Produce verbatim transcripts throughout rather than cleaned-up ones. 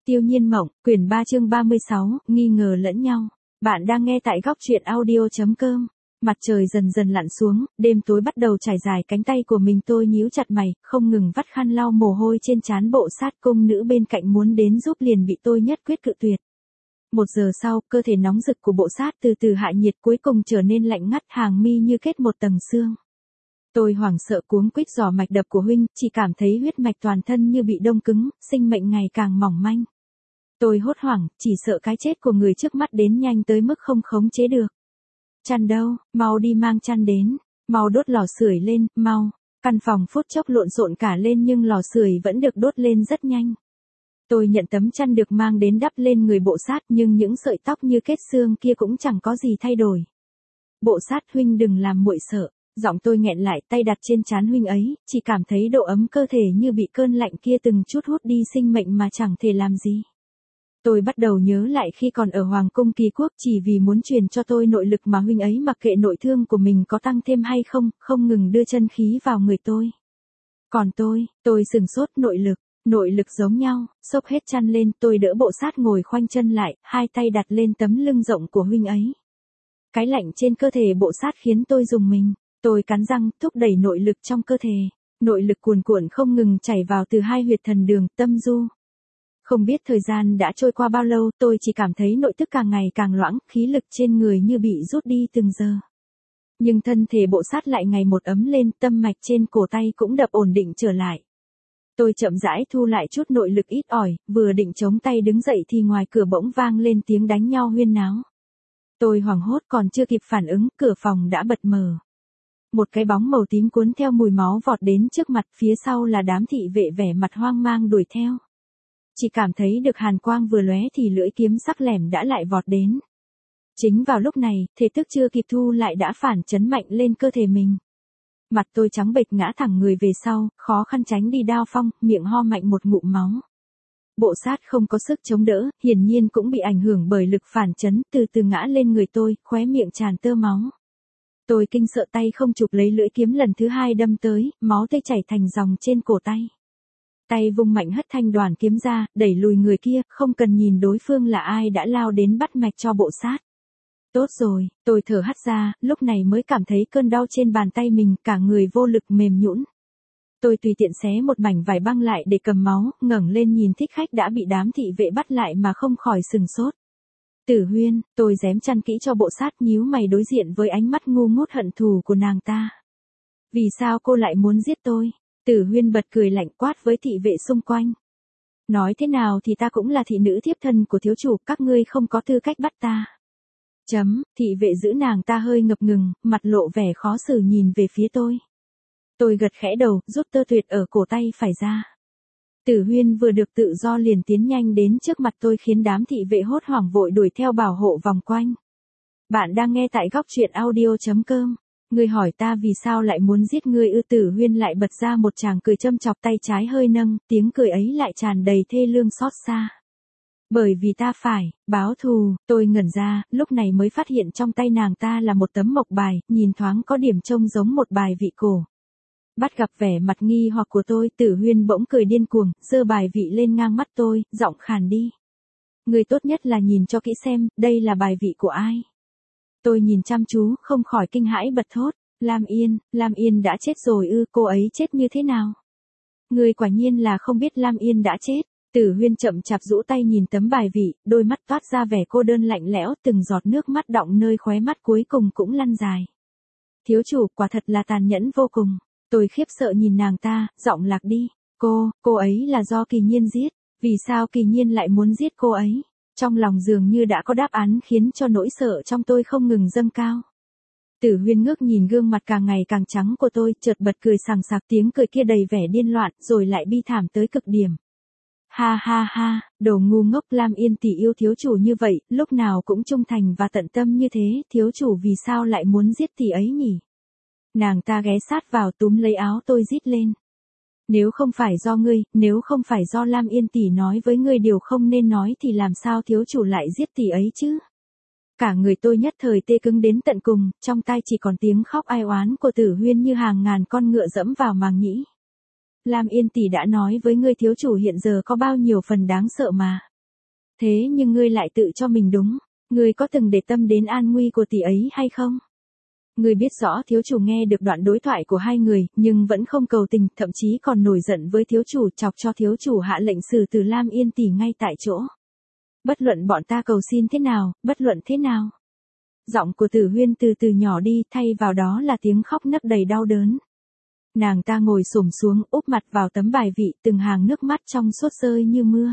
Tiêu Nhiên Mộng, quyển ba chương ba mươi sáu, nghi ngờ lẫn nhau. Bạn đang nghe tại góc truyện audio chấm com. Mặt trời dần dần lặn xuống, đêm tối bắt đầu trải dài cánh tay của mình, tôi nhíu chặt mày, không ngừng vắt khăn lau mồ hôi trên trán. Bộ sát cung nữ bên cạnh muốn đến giúp liền bị tôi nhất quyết cự tuyệt. Một giờ sau, cơ thể nóng rực của bộ sát từ từ hạ nhiệt, cuối cùng trở nên lạnh ngắt, hàng mi như kết một tầng sương. Tôi hoảng sợ cuống quýt dò mạch đập của huynh, chỉ cảm thấy huyết mạch toàn thân như bị đông cứng, sinh mệnh ngày càng mỏng manh. Tôi hốt hoảng, chỉ sợ cái chết của người trước mắt đến nhanh tới mức không khống chế được. Chăn đâu, mau đi mang chăn đến, mau đốt lò sưởi lên, mau. Căn phòng phút chốc lộn xộn cả lên nhưng lò sưởi vẫn được đốt lên rất nhanh. Tôi nhận tấm chăn được mang đến đắp lên người bộ sát, nhưng những sợi tóc như kết xương kia cũng chẳng có gì thay đổi. Bộ sát huynh đừng làm muội sợ. Giọng tôi nghẹn lại, tay đặt trên trán huynh ấy, chỉ cảm thấy độ ấm cơ thể như bị cơn lạnh kia từng chút hút đi sinh mệnh mà chẳng thể làm gì. Tôi bắt đầu nhớ lại khi còn ở Hoàng cung Kỳ Quốc, chỉ vì muốn truyền cho tôi nội lực mà huynh ấy mặc kệ nội thương của mình có tăng thêm hay không, không ngừng đưa chân khí vào người tôi. Còn tôi, tôi sừng sốt. Nội lực, nội lực giống nhau. Xốc hết chăn lên, tôi đỡ bộ sát ngồi khoanh chân lại, hai tay đặt lên tấm lưng rộng của huynh ấy. Cái lạnh trên cơ thể bộ sát khiến tôi rùng mình. Tôi cắn răng, thúc đẩy nội lực trong cơ thể. Nội lực cuồn cuộn không ngừng chảy vào từ hai huyệt thần đường, tâm du. Không biết thời gian đã trôi qua bao lâu, tôi chỉ cảm thấy nội tức càng ngày càng loãng, khí lực trên người như bị rút đi từng giờ. Nhưng thân thể bộ sát lại ngày một ấm lên, tâm mạch trên cổ tay cũng đập ổn định trở lại. Tôi chậm rãi thu lại chút nội lực ít ỏi, vừa định chống tay đứng dậy thì ngoài cửa bỗng vang lên tiếng đánh nhau huyên náo. Tôi hoảng hốt, còn chưa kịp phản ứng, cửa phòng đã bật mở. Một cái bóng màu tím cuốn theo mùi máu vọt đến trước mặt, phía sau là đám thị vệ vẻ mặt hoang mang đuổi theo. Chỉ cảm thấy được hàn quang vừa lóe thì lưỡi kiếm sắc lẻm đã lại vọt đến. Chính vào lúc này, thể tức chưa kịp thu lại đã phản chấn mạnh lên cơ thể mình. Mặt tôi trắng bệch ngã thẳng người về sau, khó khăn tránh đi đao phong, miệng ho mạnh một ngụm máu. Bộ sát không có sức chống đỡ, hiển nhiên cũng bị ảnh hưởng bởi lực phản chấn, từ từ ngã lên người tôi, khóe miệng tràn tơ máu. Tôi kinh sợ tay không chụp lấy lưỡi kiếm lần thứ hai đâm tới, máu tươi chảy thành dòng trên cổ tay. Tay vung mạnh hất thanh đoàn kiếm ra, đẩy lùi người kia, không cần nhìn đối phương là ai đã lao đến bắt mạch cho bộ sát. Tốt rồi, tôi thở hắt ra, lúc này mới cảm thấy cơn đau trên bàn tay mình, cả người vô lực mềm nhũn. Tôi tùy tiện xé một mảnh vải băng lại để cầm máu, ngẩng lên nhìn thích khách đã bị đám thị vệ bắt lại mà không khỏi sừng sốt. Tử Huyên, tôi rém chăn kỹ cho bộ sát, nhíu mày đối diện với ánh mắt ngu ngút hận thù của nàng ta. Vì sao cô lại muốn giết tôi? Tử Huyên bật cười lạnh quát với thị vệ xung quanh. Nói thế nào thì ta cũng là thị nữ thiếp thân của thiếu chủ, các ngươi không có tư cách bắt ta. Chấm, thị vệ giữ nàng ta hơi ngập ngừng, mặt lộ vẻ khó xử nhìn về phía tôi. Tôi gật khẽ đầu, rút tơ tuyệt ở cổ tay phải ra. Tử Huyên vừa được tự do liền tiến nhanh đến trước mặt tôi khiến đám thị vệ hốt hoảng vội đuổi theo bảo hộ vòng quanh. Bạn đang nghe tại góc truyện audio chấm com. Ngươi hỏi ta vì sao lại muốn giết ngươi ư? Tử Huyên lại bật ra một tràng cười châm chọc, tay trái hơi nâng, tiếng cười ấy lại tràn đầy thê lương xót xa. Bởi vì ta phải báo thù. Tôi ngẩn ra, lúc này mới phát hiện trong tay nàng ta là một tấm mộc bài, nhìn thoáng có điểm trông giống một bài vị cổ. Bắt gặp vẻ mặt nghi hoặc của tôi, Tử Huyên bỗng cười điên cuồng, giơ bài vị lên ngang mắt tôi, giọng khàn đi. Người tốt nhất là nhìn cho kỹ xem, đây là bài vị của ai. Tôi nhìn chăm chú, không khỏi kinh hãi bật thốt. Lam Yên, Lam Yên đã chết rồi ư? Cô ấy chết như thế nào? Người quả nhiên là không biết Lam Yên đã chết. Tử Huyên chậm chạp rũ tay nhìn tấm bài vị, đôi mắt toát ra vẻ cô đơn lạnh lẽo, từng giọt nước mắt đọng nơi khóe mắt cuối cùng cũng lăn dài. Thiếu chủ, quả thật là tàn nhẫn vô cùng. Tôi khiếp sợ nhìn nàng ta, giọng lạc đi. Cô, cô ấy là do Kỳ Nhiên giết. Vì sao Kỳ Nhiên lại muốn giết cô ấy? Trong lòng dường như đã có đáp án khiến cho nỗi sợ trong tôi không ngừng dâng cao. Tử Huyên ngước nhìn gương mặt càng ngày càng trắng của tôi, chợt bật cười sằng sặc, tiếng cười kia đầy vẻ điên loạn, rồi lại bi thảm tới cực điểm. Ha ha ha, đồ ngu ngốc, Lam Yên tỷ yêu thiếu chủ như vậy, lúc nào cũng trung thành và tận tâm như thế, thiếu chủ vì sao lại muốn giết tỷ ấy nhỉ? Nàng ta ghé sát vào túm lấy áo tôi rít lên. Nếu không phải do ngươi, nếu không phải do Lam Yên tỷ nói với ngươi điều không nên nói thì làm sao thiếu chủ lại giết tỷ ấy chứ? Cả người tôi nhất thời tê cứng đến tận cùng, trong tai chỉ còn tiếng khóc ai oán của Tử Huyên như hàng ngàn con ngựa dẫm vào màng nhĩ. Lam Yên tỷ đã nói với ngươi thiếu chủ hiện giờ có bao nhiêu phần đáng sợ mà. Thế nhưng ngươi lại tự cho mình đúng, ngươi có từng để tâm đến an nguy của tỷ ấy hay không? Ngươi biết rõ thiếu chủ nghe được đoạn đối thoại của hai người, nhưng vẫn không cầu tình, thậm chí còn nổi giận với thiếu chủ, chọc cho thiếu chủ hạ lệnh xử tử Lam Yên tỷ ngay tại chỗ. Bất luận bọn ta cầu xin thế nào, bất luận thế nào. Giọng của Tử Huyên từ từ nhỏ đi, thay vào đó là tiếng khóc nấc đầy đau đớn. Nàng ta ngồi xổm xuống, úp mặt vào tấm bài vị, từng hàng nước mắt trong suốt rơi như mưa.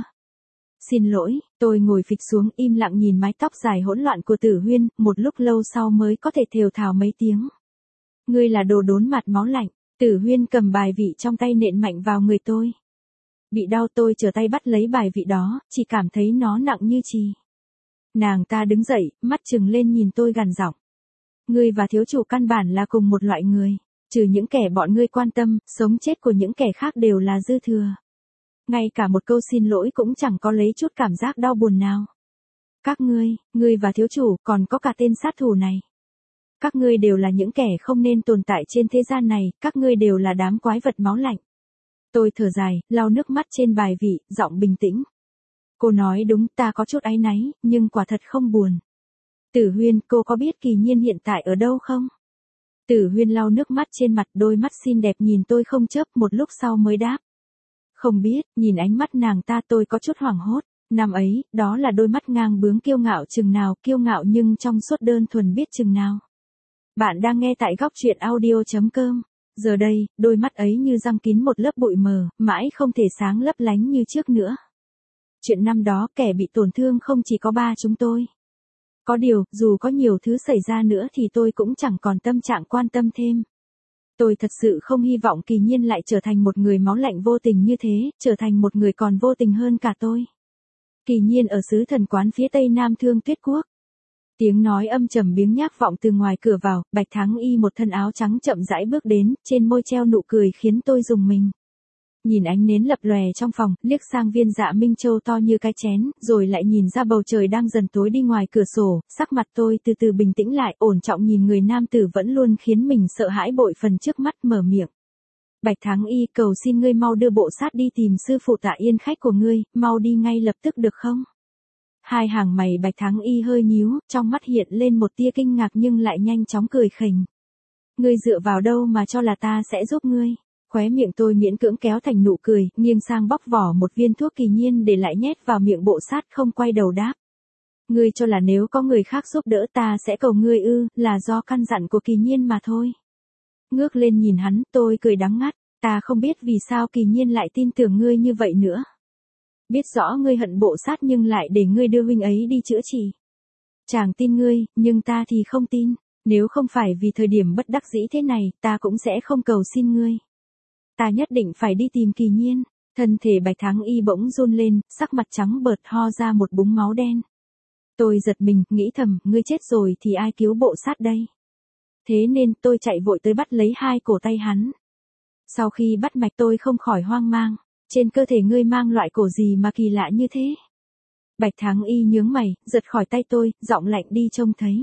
Xin lỗi, tôi ngồi phịch xuống im lặng nhìn mái tóc dài hỗn loạn của Tử Huyên, một lúc lâu sau mới có thể thều thào mấy tiếng. Ngươi là đồ đốn mặt máu lạnh. Tử Huyên cầm bài vị trong tay nện mạnh vào người tôi. Bị đau tôi trở tay bắt lấy bài vị đó, chỉ cảm thấy nó nặng như chì. Nàng ta đứng dậy, mắt trừng lên nhìn tôi gằn giọng. Ngươi và thiếu chủ căn bản là cùng một loại người, trừ những kẻ bọn ngươi quan tâm, sống chết của những kẻ khác đều là dư thừa. Ngay cả một câu xin lỗi cũng chẳng có lấy chút cảm giác đau buồn nào. Các ngươi, ngươi và thiếu chủ, còn có cả tên sát thủ này. Các ngươi đều là những kẻ không nên tồn tại trên thế gian này, các ngươi đều là đám quái vật máu lạnh. Tôi thở dài, lau nước mắt trên bài vị, giọng bình tĩnh. Cô nói đúng, ta có chút áy náy, nhưng quả thật không buồn. Tử Huyên, cô có biết Kỳ Nhiên hiện tại ở đâu không? Tử Huyên lau nước mắt trên mặt, đôi mắt xinh đẹp nhìn tôi không chớp, một lúc sau mới đáp. Không biết, nhìn ánh mắt nàng ta tôi có chút hoảng hốt. Năm ấy, đó là đôi mắt ngang bướng kiêu ngạo chừng nào, kiêu ngạo nhưng trong suốt đơn thuần biết chừng nào. Bạn đang nghe tại góc truyện audio chấm com. Giờ đây, đôi mắt ấy như giăng kín một lớp bụi mờ, mãi không thể sáng lấp lánh như trước nữa. Chuyện năm đó kẻ bị tổn thương không chỉ có ba chúng tôi. Có điều, dù có nhiều thứ xảy ra nữa thì tôi cũng chẳng còn tâm trạng quan tâm thêm. Tôi thật sự không hy vọng Kỳ Nhiên lại trở thành một người máu lạnh vô tình như thế, trở thành một người còn vô tình hơn cả tôi. Kỳ Nhiên ở xứ thần quán phía tây nam Thương Tuyết Quốc. Tiếng nói âm trầm biếng nhác vọng từ ngoài cửa vào, Bạch Thắng Y một thân áo trắng chậm rãi bước đến, trên môi treo nụ cười khiến tôi rùng mình. Nhìn ánh nến lập lòe trong phòng, liếc sang viên dạ Minh Châu to như cái chén, rồi lại nhìn ra bầu trời đang dần tối đi ngoài cửa sổ, sắc mặt tôi từ từ bình tĩnh lại, ổn trọng nhìn người nam tử vẫn luôn khiến mình sợ hãi bội phần trước mắt, mở miệng. Bạch Thắng Y, cầu xin ngươi mau đưa bộ sát đi tìm sư phụ Tạ Yên khách của ngươi, mau đi ngay lập tức được không? Hai hàng mày Bạch Thắng Y hơi nhíu, trong mắt hiện lên một tia kinh ngạc nhưng lại nhanh chóng cười khỉnh. Ngươi dựa vào đâu mà cho là ta sẽ giúp ngươi? Khóe miệng tôi miễn cưỡng kéo thành nụ cười, nghiêng sang bóc vỏ một viên thuốc Kỳ Nhiên để lại nhét vào miệng bộ sát, không quay đầu đáp. Ngươi cho là nếu có người khác giúp đỡ ta sẽ cầu ngươi ư, là do căn dặn của Kỳ Nhiên mà thôi. Ngước lên nhìn hắn, tôi cười đắng ngắt, ta không biết vì sao Kỳ Nhiên lại tin tưởng ngươi như vậy nữa. Biết rõ ngươi hận bộ sát nhưng lại để ngươi đưa huynh ấy đi chữa trị. Chàng tin ngươi, nhưng ta thì không tin, nếu không phải vì thời điểm bất đắc dĩ thế này, ta cũng sẽ không cầu xin ngươi. Ta nhất định phải đi tìm Kỳ Nhiên. Thân thể Bạch Thắng Y bỗng run lên, sắc mặt trắng bợt ho ra một búng máu đen. Tôi giật mình, nghĩ thầm, ngươi chết rồi thì ai cứu bộ sát đây? Thế nên tôi chạy vội tới bắt lấy hai cổ tay hắn. Sau khi bắt mạch tôi không khỏi hoang mang. Trên cơ thể ngươi mang loại cổ gì mà kỳ lạ như thế? Bạch Thắng Y nhướng mày, giật khỏi tay tôi, giọng lạnh đi trông thấy.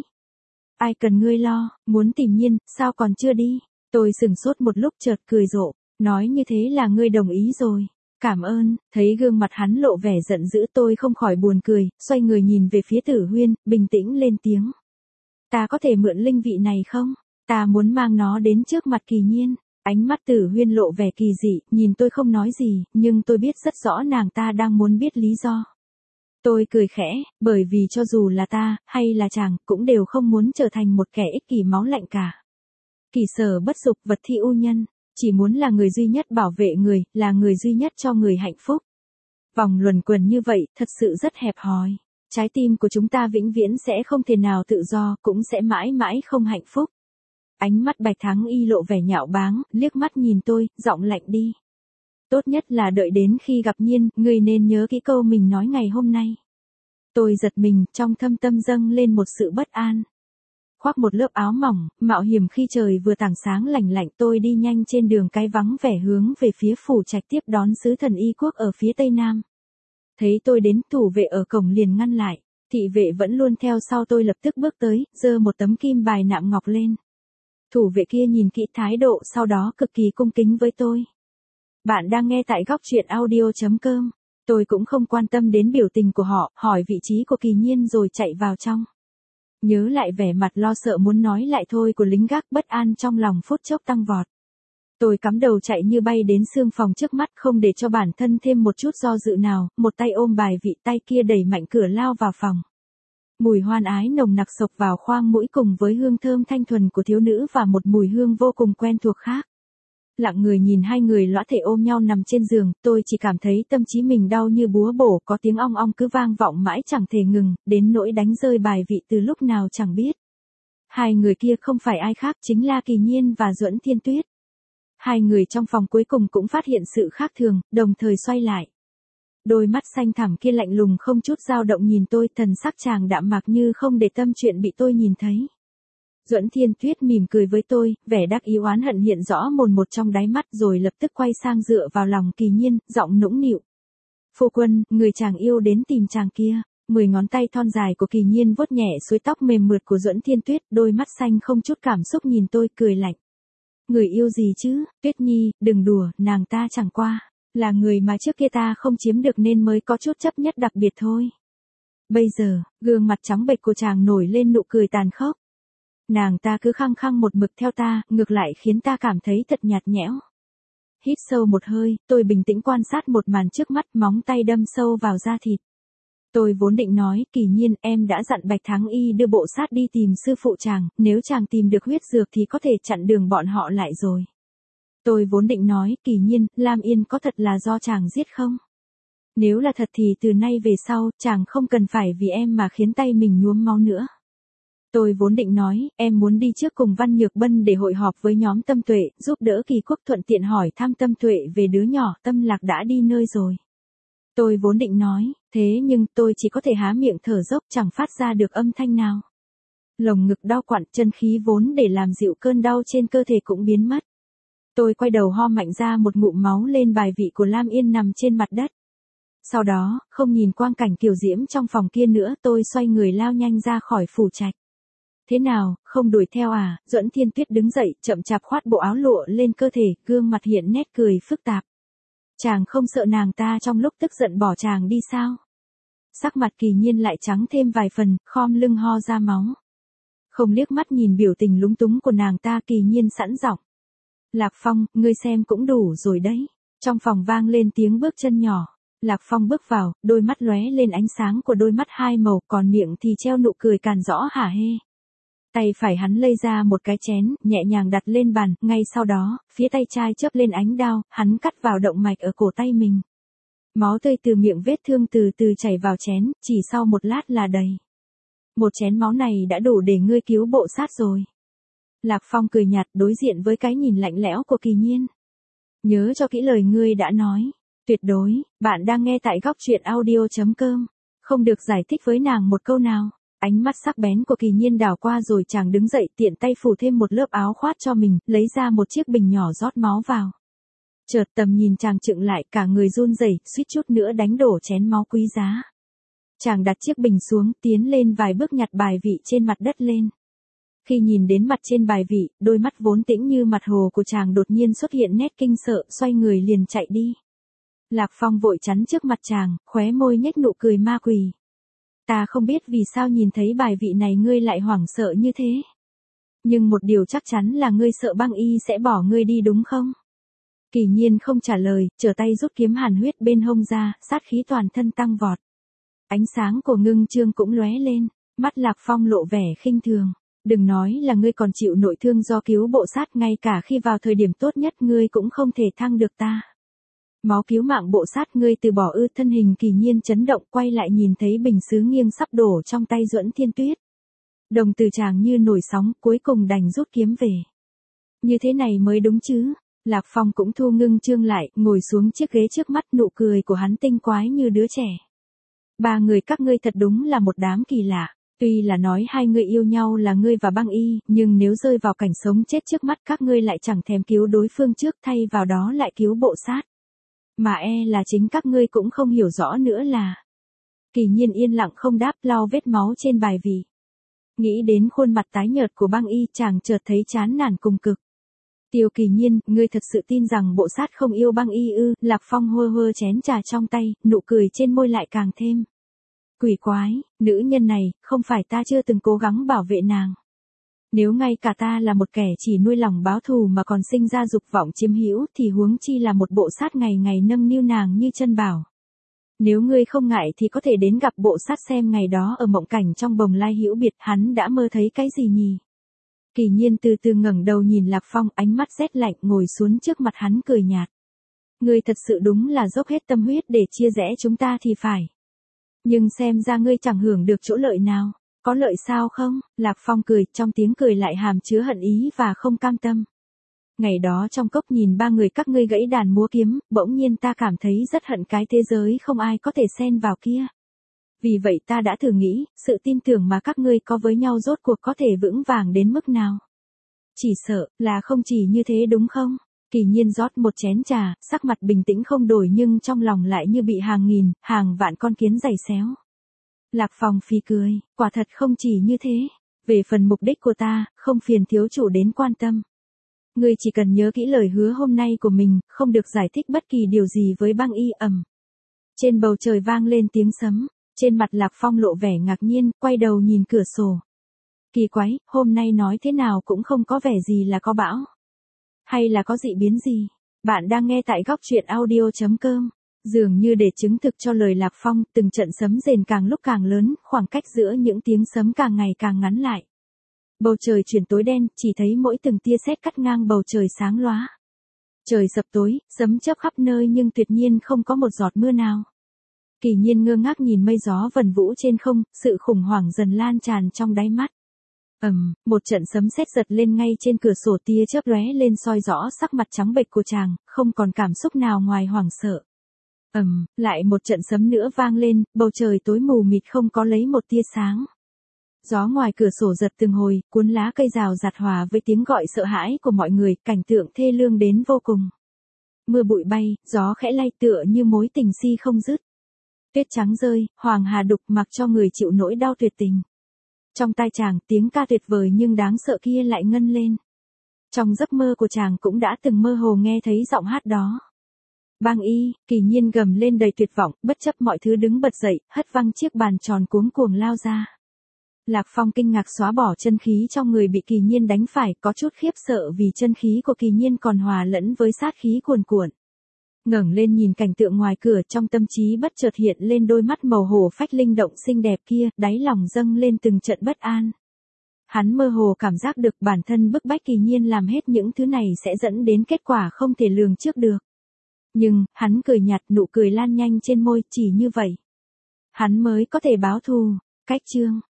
Ai cần ngươi lo, muốn tìm Nhiên, sao còn chưa đi? Tôi sừng sốt một lúc chợt cười rộ. Nói như thế là ngươi đồng ý rồi. Cảm ơn, thấy gương mặt hắn lộ vẻ giận dữ tôi không khỏi buồn cười, xoay người nhìn về phía Tử Huyên, bình tĩnh lên tiếng. Ta có thể mượn linh vị này không? Ta muốn mang nó đến trước mặt Kỳ Nhiên. Ánh mắt Tử Huyên lộ vẻ kỳ dị, nhìn tôi không nói gì, nhưng tôi biết rất rõ nàng ta đang muốn biết lý do. Tôi cười khẽ, bởi vì cho dù là ta, hay là chàng, cũng đều không muốn trở thành một kẻ ích kỷ máu lạnh cả. Kỳ sở bất dục vật thi u nhân. Chỉ muốn là người duy nhất bảo vệ người, là người duy nhất cho người hạnh phúc. Vòng luẩn quẩn như vậy, thật sự rất hẹp hòi. Trái tim của chúng ta vĩnh viễn sẽ không thể nào tự do, cũng sẽ mãi mãi không hạnh phúc. Ánh mắt Bạch Thắng Y lộ vẻ nhạo báng, liếc mắt nhìn tôi, giọng lạnh đi. Tốt nhất là đợi đến khi gặp Nhiên, ngươi nên nhớ kỹ câu mình nói ngày hôm nay. Tôi giật mình, trong thâm tâm dâng lên một sự bất an. Khoác một lớp áo mỏng, mạo hiểm khi trời vừa tảng sáng lạnh lạnh tôi đi nhanh trên đường cái vắng vẻ hướng về phía phủ trạch tiếp đón sứ thần Y quốc ở phía tây nam. Thấy tôi đến, thủ vệ ở cổng liền ngăn lại, thị vệ vẫn luôn theo sau tôi lập tức bước tới, giơ một tấm kim bài nạm ngọc lên. Thủ vệ kia nhìn kỹ thái độ sau đó cực kỳ cung kính với tôi. Bạn đang nghe tại góc truyện audio chấm com. Tôi cũng không quan tâm đến biểu tình của họ, hỏi vị trí của Kỳ Nhiên rồi chạy vào trong. Nhớ lại vẻ mặt lo sợ muốn nói lại thôi của lính gác, bất an trong lòng phút chốc tăng vọt. Tôi cắm đầu chạy như bay đến xương phòng trước mắt, không để cho bản thân thêm một chút do dự nào, một tay ôm bài vị, tay kia đẩy mạnh cửa lao vào phòng. Mùi hoan ái nồng nặc sộc vào khoang mũi cùng với hương thơm thanh thuần của thiếu nữ và một mùi hương vô cùng quen thuộc khác. Lặng người nhìn hai người lõa thể ôm nhau nằm trên giường, tôi chỉ cảm thấy tâm trí mình đau như búa bổ, có tiếng ong ong cứ vang vọng mãi chẳng thể ngừng, đến nỗi đánh rơi bài vị từ lúc nào chẳng biết. Hai người kia không phải ai khác, chính là Kỳ Nhiên và Duẫn Thiên Tuyết. Hai người trong phòng cuối cùng cũng phát hiện sự khác thường, đồng thời xoay lại. Đôi mắt xanh thẳm kia lạnh lùng không chút dao động nhìn tôi, thần sắc chàng đạm mạc như không để tâm chuyện bị tôi nhìn thấy. Duẫn Thiên Tuyết mỉm cười với tôi, vẻ đắc ý oán hận hiện rõ mồn một trong đáy mắt rồi lập tức quay sang dựa vào lòng Kỳ Nhiên, giọng nũng nịu. Phu quân, người chàng yêu đến tìm chàng kia. Mười ngón tay thon dài của Kỳ Nhiên vuốt nhẹ suối tóc mềm mượt của Duẫn Thiên Tuyết, đôi mắt xanh không chút cảm xúc nhìn tôi, cười lạnh. Người yêu gì chứ, Tuyết Nhi, đừng đùa, nàng ta chẳng qua là người mà trước kia ta không chiếm được nên mới có chút chấp nhất đặc biệt thôi. Bây giờ, gương mặt trắng bệch của chàng nổi lên nụ cười tàn khốc. Nàng ta cứ khăng khăng một mực theo ta, ngược lại khiến ta cảm thấy thật nhạt nhẽo. Hít sâu một hơi, tôi bình tĩnh quan sát một màn trước mắt, móng tay đâm sâu vào da thịt. Tôi vốn định nói, Kỳ Nhiên, em đã dặn Bạch Thắng Y đưa bộ sát đi tìm sư phụ chàng, nếu chàng tìm được huyết dược thì có thể chặn đường bọn họ lại rồi. Tôi vốn định nói, Kỳ Nhiên, Lam Yên có thật là do chàng giết không? Nếu là thật thì từ nay về sau, chàng không cần phải vì em mà khiến tay mình nhuốm máu nữa. Tôi vốn định nói, em muốn đi trước cùng Văn Nhược Bân để hội họp với nhóm Tâm Tuệ, giúp đỡ Kỳ Quốc, thuận tiện hỏi thăm Tâm Tuệ về đứa nhỏ, Tâm Lạc đã đi nơi rồi. Tôi vốn định nói, thế nhưng tôi chỉ có thể há miệng thở dốc, chẳng phát ra được âm thanh nào. Lồng ngực đau quặn, chân khí vốn để làm dịu cơn đau trên cơ thể cũng biến mất. Tôi quay đầu ho mạnh ra một ngụm máu lên bài vị của Lam Yên nằm trên mặt đất. Sau đó, không nhìn quang cảnh kiều diễm trong phòng kia nữa, tôi xoay người lao nhanh ra khỏi phủ trạch. Thế nào, không đuổi theo à? Duẫn Thiên Tuyết đứng dậy, chậm chạp khoát bộ áo lụa lên cơ thể, gương mặt hiện nét cười phức tạp. Chàng không sợ nàng ta trong lúc tức giận bỏ chàng đi sao? Sắc mặt Kỳ Nhiên lại trắng thêm vài phần, khom lưng ho ra máu. Không liếc mắt nhìn biểu tình lúng túng của nàng ta, Kỳ Nhiên sẵn giọng. Lạc Phong, ngươi xem cũng đủ rồi đấy. Trong phòng vang lên tiếng bước chân nhỏ. Lạc Phong bước vào, đôi mắt lóe lên ánh sáng của đôi mắt hai màu, còn miệng thì treo nụ cười càn rõ hả hê. Tay phải hắn lây ra một cái chén, nhẹ nhàng đặt lên bàn, ngay sau đó, phía tay trái chớp lên ánh đao, hắn cắt vào động mạch ở cổ tay mình. Máu tươi từ miệng vết thương từ từ chảy vào chén, chỉ sau một lát là đầy. Một chén máu này đã đủ để ngươi cứu bộ sát rồi. Lạc Phong cười nhạt đối diện với cái nhìn lạnh lẽo của Kỳ Nhiên. Nhớ cho kỹ lời ngươi đã nói. Tuyệt đối, bạn đang nghe tại góc truyện audio chấm com. Không được giải thích với nàng một câu nào. Ánh mắt sắc bén của Kỳ Nhiên đảo qua rồi chàng đứng dậy, tiện tay phủ thêm một lớp áo khoác cho mình, lấy ra một chiếc bình nhỏ rót máu vào. Chợt tầm nhìn chàng chựng lại, cả người run rẩy, suýt chút nữa đánh đổ chén máu quý giá. Chàng đặt chiếc bình xuống, tiến lên vài bước nhặt bài vị trên mặt đất lên. Khi nhìn đến mặt trên bài vị, đôi mắt vốn tĩnh như mặt hồ của chàng đột nhiên xuất hiện nét kinh sợ, xoay người liền chạy đi. Lạc Phong vội chắn trước mặt chàng, khóe môi nhếch nụ cười ma quỷ. Ta không biết vì sao nhìn thấy bài vị này ngươi lại hoảng sợ như thế. Nhưng một điều chắc chắn là ngươi sợ băng y sẽ bỏ ngươi đi đúng không? Kỳ Nhiên không trả lời, trở tay rút kiếm hàn huyết bên hông ra, sát khí toàn thân tăng vọt. Ánh sáng của ngưng trương cũng lóe lên, mắt Lạc Phong lộ vẻ khinh thường. Đừng nói là ngươi còn chịu nội thương do cứu bộ sát, ngay cả khi vào thời điểm tốt nhất ngươi cũng không thể thăng được ta. Máu cứu mạng bộ sát ngươi từ bỏ ư? Thân hình Kỳ Nhiên chấn động, quay lại nhìn thấy bình sứ nghiêng sắp đổ trong tay Duẫn Thiên Tuyết. Đồng từ chàng như nổi sóng, cuối cùng đành rút kiếm về. Như thế này mới đúng chứ. Lạc Phong cũng thu ngưng trương lại, ngồi xuống chiếc ghế trước mắt, nụ cười của hắn tinh quái như đứa trẻ. Ba người các ngươi thật đúng là một đám kỳ lạ. Tuy là nói hai người yêu nhau là ngươi và băng y, nhưng nếu rơi vào cảnh sống chết trước mắt các ngươi lại chẳng thèm cứu đối phương trước, thay vào đó lại cứu bộ sát. Mà e là chính các ngươi cũng không hiểu rõ nữa là. Kỳ Nhiên yên lặng không đáp, lau vết máu trên bài vị. Nghĩ đến khuôn mặt tái nhợt của băng y, chàng chợt thấy chán nản cùng cực. Tiêu Kỳ Nhiên, ngươi thật sự tin rằng bộ sát không yêu băng y ư? Lạc Phong hơ hơ chén trà trong tay, nụ cười trên môi lại càng thêm quỷ quái, nữ nhân này, không phải ta chưa từng cố gắng bảo vệ nàng. Nếu ngay cả ta là một kẻ chỉ nuôi lòng báo thù mà còn sinh ra dục vọng chiếm hữu thì huống chi là một bộ sát ngày ngày nâng niu nàng như chân bảo. Nếu ngươi không ngại thì có thể đến gặp bộ sát xem ngày đó ở mộng cảnh trong bồng lai hữu biệt hắn đã mơ thấy cái gì nhỉ? Kỳ Nhiên từ từ ngẩng đầu nhìn Lạc Phong, ánh mắt rét lạnh, ngồi xuống trước mặt hắn cười nhạt. Ngươi thật sự đúng là dốc hết tâm huyết để chia rẽ chúng ta thì phải. Nhưng xem ra ngươi chẳng hưởng được chỗ lợi nào. Có lợi sao không? Lạc Phong cười, trong tiếng cười lại hàm chứa hận ý và không cam tâm. Ngày đó trong cốc nhìn ba người các ngươi gãy đàn múa kiếm, bỗng nhiên ta cảm thấy rất hận cái thế giới không ai có thể xen vào kia. Vì vậy ta đã thử nghĩ, sự tin tưởng mà các ngươi có với nhau rốt cuộc có thể vững vàng đến mức nào. Chỉ sợ, là không chỉ như thế đúng không? Kỳ Nhiên rót một chén trà, sắc mặt bình tĩnh không đổi nhưng trong lòng lại như bị hàng nghìn, hàng vạn con kiến giày xéo. Lạc Phong phì cười, quả thật không chỉ như thế. Về phần mục đích của ta, không phiền thiếu chủ đến quan tâm. Ngươi chỉ cần nhớ kỹ lời hứa hôm nay của mình, không được giải thích bất kỳ điều gì với băng y. Ầm. Trên bầu trời vang lên tiếng sấm, trên mặt Lạc Phong lộ vẻ ngạc nhiên, quay đầu nhìn cửa sổ. Kỳ quái, hôm nay nói thế nào cũng không có vẻ gì là có bão. Hay là có dị biến gì? Bạn đang nghe tại góc truyện audio chấm com. Dường như để chứng thực cho lời Lạc Phong, từng trận sấm rền càng lúc càng lớn, khoảng cách giữa những tiếng sấm càng ngày càng ngắn lại. Bầu trời chuyển tối đen, chỉ thấy mỗi từng tia sét cắt ngang bầu trời sáng lóa. Trời sập tối, sấm chớp khắp nơi nhưng tuyệt nhiên không có một giọt mưa nào. Kỳ Nhiên ngơ ngác nhìn mây gió vần vũ trên không, sự khủng hoảng dần lan tràn trong đáy mắt. Ầm, um, một trận sấm sét giật lên ngay trên cửa sổ, tia chớp lóe lên soi rõ sắc mặt trắng bệch của chàng, không còn cảm xúc nào ngoài hoảng sợ. Ầm, um, lại một trận sấm nữa vang lên, bầu trời tối mù mịt không có lấy một tia sáng. Gió ngoài cửa sổ giật từng hồi, cuốn lá cây rào rạt hòa với tiếng gọi sợ hãi của mọi người, cảnh tượng thê lương đến vô cùng. Mưa bụi bay, gió khẽ lay tựa như mối tình si không dứt. Tuyết trắng rơi, hoàng hà đục mặc cho người chịu nỗi đau tuyệt tình. Trong tai chàng, tiếng ca tuyệt vời nhưng đáng sợ kia lại ngân lên. Trong giấc mơ của chàng cũng đã từng mơ hồ nghe thấy giọng hát đó. Băng y, Kỳ Nhiên gầm lên đầy tuyệt vọng, bất chấp mọi thứ đứng bật dậy, hất văng chiếc bàn tròn cuống cuồng lao ra. Lạc Phong kinh ngạc xóa bỏ chân khí trong người bị Kỳ Nhiên đánh phải, có chút khiếp sợ vì chân khí của Kỳ Nhiên còn hòa lẫn với sát khí cuồn cuộn. Ngẩng lên nhìn cảnh tượng ngoài cửa, trong tâm trí bất chợt hiện lên đôi mắt màu hổ phách linh động xinh đẹp kia, đáy lòng dâng lên từng trận bất an. Hắn mơ hồ cảm giác được bản thân bức bách Kỳ Nhiên làm hết những thứ này sẽ dẫn đến kết quả không thể lường trước được. Nhưng, hắn cười nhạt, nụ cười lan nhanh trên môi, chỉ như vậy. Hắn mới có thể báo thù. Cách chương